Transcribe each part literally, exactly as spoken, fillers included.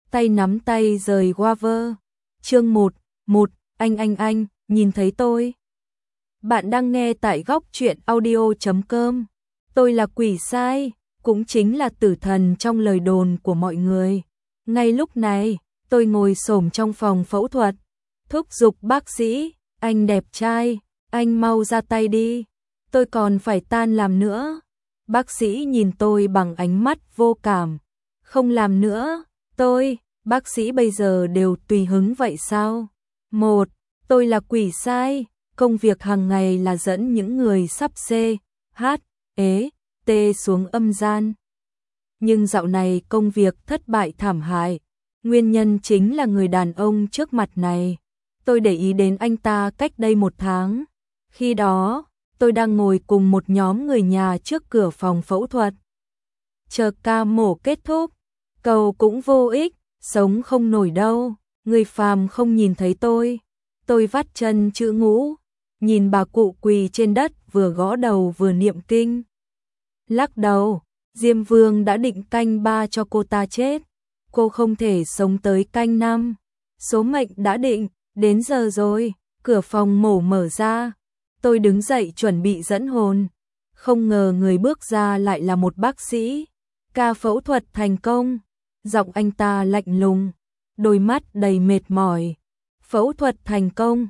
tay nắm tay rời Waver. Chương một, một, anh anh anh, nhìn thấy tôi. Bạn đang nghe tại góc truyện audio chấm com. Tôi là quỷ sai, cũng chính là tử thần trong lời đồn của mọi người. Ngay lúc này, tôi ngồi xổm trong phòng phẫu thuật, thúc giục bác sĩ, anh đẹp trai, anh mau ra tay đi, tôi còn phải tan làm nữa. Bác sĩ nhìn tôi bằng ánh mắt vô cảm. Không làm nữa, tôi, bác sĩ bây giờ đều tùy hứng vậy sao? Một, tôi là quỷ sai, công việc hàng ngày là dẫn những người sắp C, H, ế, T xuống âm gian. Nhưng dạo này công việc thất bại thảm hại, nguyên nhân chính là người đàn ông trước mặt này. Tôi để ý đến anh ta cách đây một tháng. Khi đó, tôi đang ngồi cùng một nhóm người nhà trước cửa phòng phẫu thuật. Chờ ca mổ kết thúc, cầu cũng vô ích, sống không nổi đâu, người phàm không nhìn thấy tôi. Tôi vắt chân chữ ngũ, nhìn bà cụ quỳ trên đất vừa gõ đầu vừa niệm kinh. Lắc đầu, Diêm Vương đã định canh ba cho cô ta chết. Cô không thể sống tới canh năm. Số mệnh đã định, đến giờ rồi, cửa phòng mổ mở ra. Tôi đứng dậy chuẩn bị dẫn hồn. Không ngờ người bước ra lại là một bác sĩ. Ca phẫu thuật thành công. Giọng anh ta lạnh lùng, đôi mắt đầy mệt mỏi. Phẫu thuật thành công,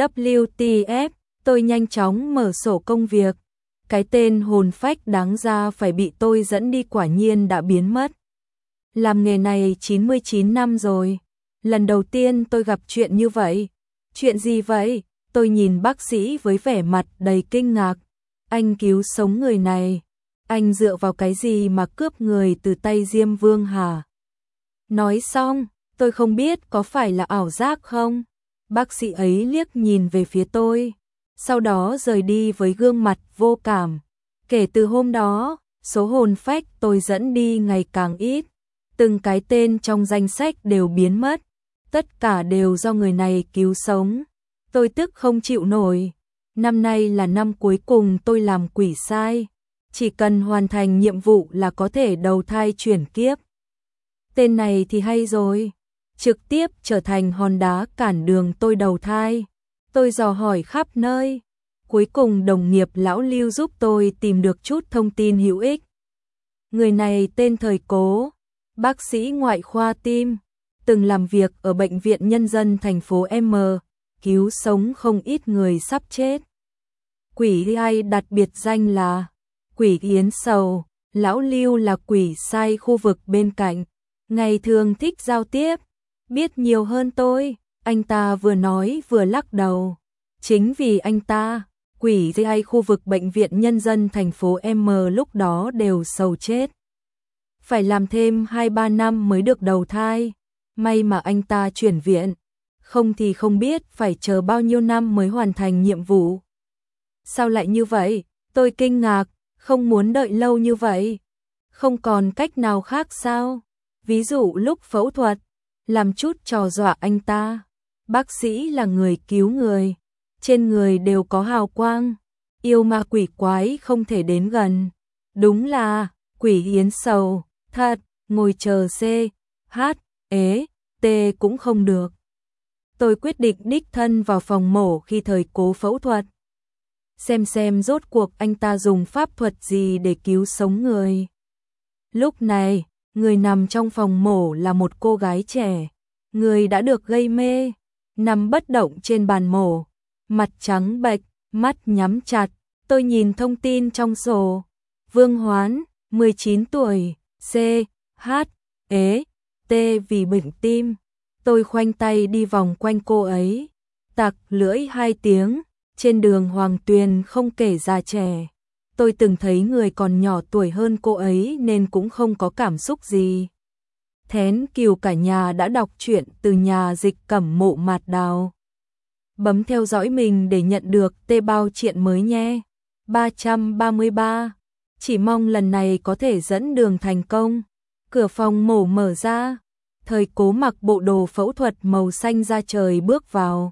W T F, tôi nhanh chóng mở sổ công việc. Cái tên hồn phách đáng ra phải bị tôi dẫn đi quả nhiên đã biến mất. Làm nghề này chín mươi chín năm rồi. Lần đầu tiên tôi gặp chuyện như vậy. Chuyện gì vậy? Tôi nhìn bác sĩ với vẻ mặt đầy kinh ngạc. Anh cứu sống người này. Anh dựa vào cái gì mà cướp người từ tay Diêm Vương hả? Nói xong, tôi không biết có phải là ảo giác không? Bác sĩ ấy liếc nhìn về phía tôi, sau đó rời đi với gương mặt vô cảm. Kể từ hôm đó, số hồn phách tôi dẫn đi ngày càng ít. Từng cái tên trong danh sách đều biến mất. Tất cả đều do người này cứu sống. Tôi tức không chịu nổi. Năm nay là năm cuối cùng tôi làm quỷ sai. Chỉ cần hoàn thành nhiệm vụ là có thể đầu thai chuyển kiếp. Tên này thì hay rồi. Trực tiếp trở thành hòn đá cản đường tôi đầu thai. Tôi dò hỏi khắp nơi. Cuối cùng đồng nghiệp lão Lưu giúp tôi tìm được chút thông tin hữu ích. Người này tên Thời Cố, bác sĩ ngoại khoa tim, từng làm việc ở Bệnh viện Nhân dân thành phố M, cứu sống không ít người sắp chết. Quỷ hay đặt biệt danh là Quỷ Yến Sầu, lão Lưu là quỷ sai khu vực bên cạnh, ngày thường thích giao tiếp, biết nhiều hơn tôi. Anh ta vừa nói vừa lắc đầu. Chính vì anh ta, quỷ hay khu vực Bệnh viện Nhân dân thành phố M lúc đó đều sầu chết. Phải làm thêm hai ba năm mới được đầu thai. May mà anh ta chuyển viện, không thì không biết phải chờ bao nhiêu năm mới hoàn thành nhiệm vụ. Sao lại như vậy? Tôi kinh ngạc, không muốn đợi lâu như vậy. Không còn cách nào khác sao? Ví dụ lúc phẫu thuật, làm chút trò dọa anh ta. Bác sĩ là người cứu người, trên người đều có hào quang, yêu ma quỷ quái không thể đến gần. Đúng là Quỷ Yến Sầu, thật, ngồi chờ C, H, ế, T cũng không được. Tôi quyết định đích thân vào phòng mổ khi Thời Cố phẫu thuật. Xem xem rốt cuộc anh ta dùng pháp thuật gì để cứu sống người. Lúc này, người nằm trong phòng mổ là một cô gái trẻ. Người đã được gây mê, nằm bất động trên bàn mổ, mặt trắng bệch, mắt nhắm chặt. Tôi nhìn thông tin trong sổ. Vương Hoán, mười chín tuổi, C, H, ế, T vì bệnh tim. Tôi khoanh tay đi vòng quanh cô ấy, tặc lưỡi hai tiếng. Trên đường Hoàng Tuyền không kể già trẻ. Tôi từng thấy người còn nhỏ tuổi hơn cô ấy nên cũng không có cảm xúc gì. Thén Kiều cả nhà đã đọc truyện từ nhà dịch Cẩm Mộ Mạt Đào. Bấm theo dõi mình để nhận được tê bao truyện mới nhé. ba trăm ba mươi ba. Chỉ mong lần này có thể dẫn đường thành công. Cửa phòng mổ mở ra. Thời Cố mặc bộ đồ phẫu thuật màu xanh da trời bước vào.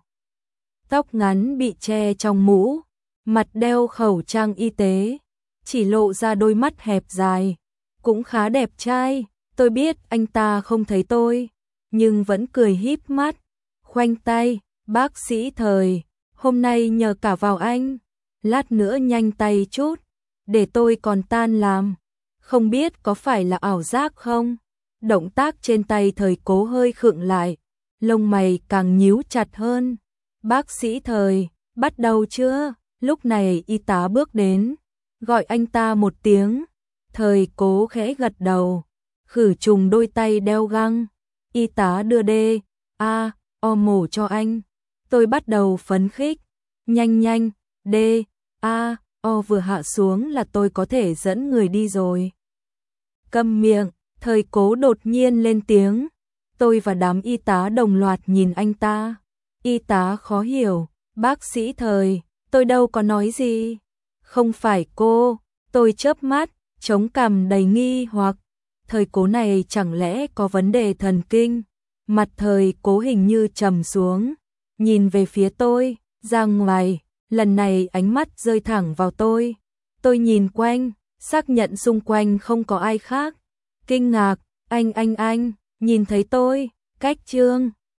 Tóc ngắn bị che trong mũ, mặt đeo khẩu trang y tế, chỉ lộ ra đôi mắt hẹp dài, cũng khá đẹp trai. Tôi biết anh ta không thấy tôi, nhưng vẫn cười híp mắt, khoanh tay, bác sĩ Thời, hôm nay nhờ cả vào anh, lát nữa nhanh tay chút, để tôi còn tan làm, không biết có phải là ảo giác không? Động tác trên tay Thời Cố hơi khựng lại, lông mày càng nhíu chặt hơn. Bác sĩ Thời, bắt đầu chưa? Lúc này y tá bước đến, gọi anh ta một tiếng. Thời Cố khẽ gật đầu, khử trùng đôi tay đeo găng. Y tá đưa đê, a, o mổ cho anh. Tôi bắt đầu phấn khích, nhanh nhanh, đê, a, o vừa hạ xuống là tôi có thể dẫn người đi rồi. Câm miệng, Thời Cố đột nhiên lên tiếng. Tôi và đám y tá đồng loạt nhìn anh ta. Y tá khó hiểu, bác sĩ Thời, tôi đâu có nói gì. Không phải cô, tôi chớp mắt, chống cằm đầy nghi hoặc. Thời Cố này chẳng lẽ có vấn đề thần kinh? Mặt Thời Cố hình như trầm xuống, nhìn về phía tôi, ra ngoài, lần này ánh mắt rơi thẳng vào tôi. Tôi nhìn quanh, xác nhận xung quanh không có ai khác. Kinh ngạc, anh anh anh, nhìn thấy tôi, cách Trương.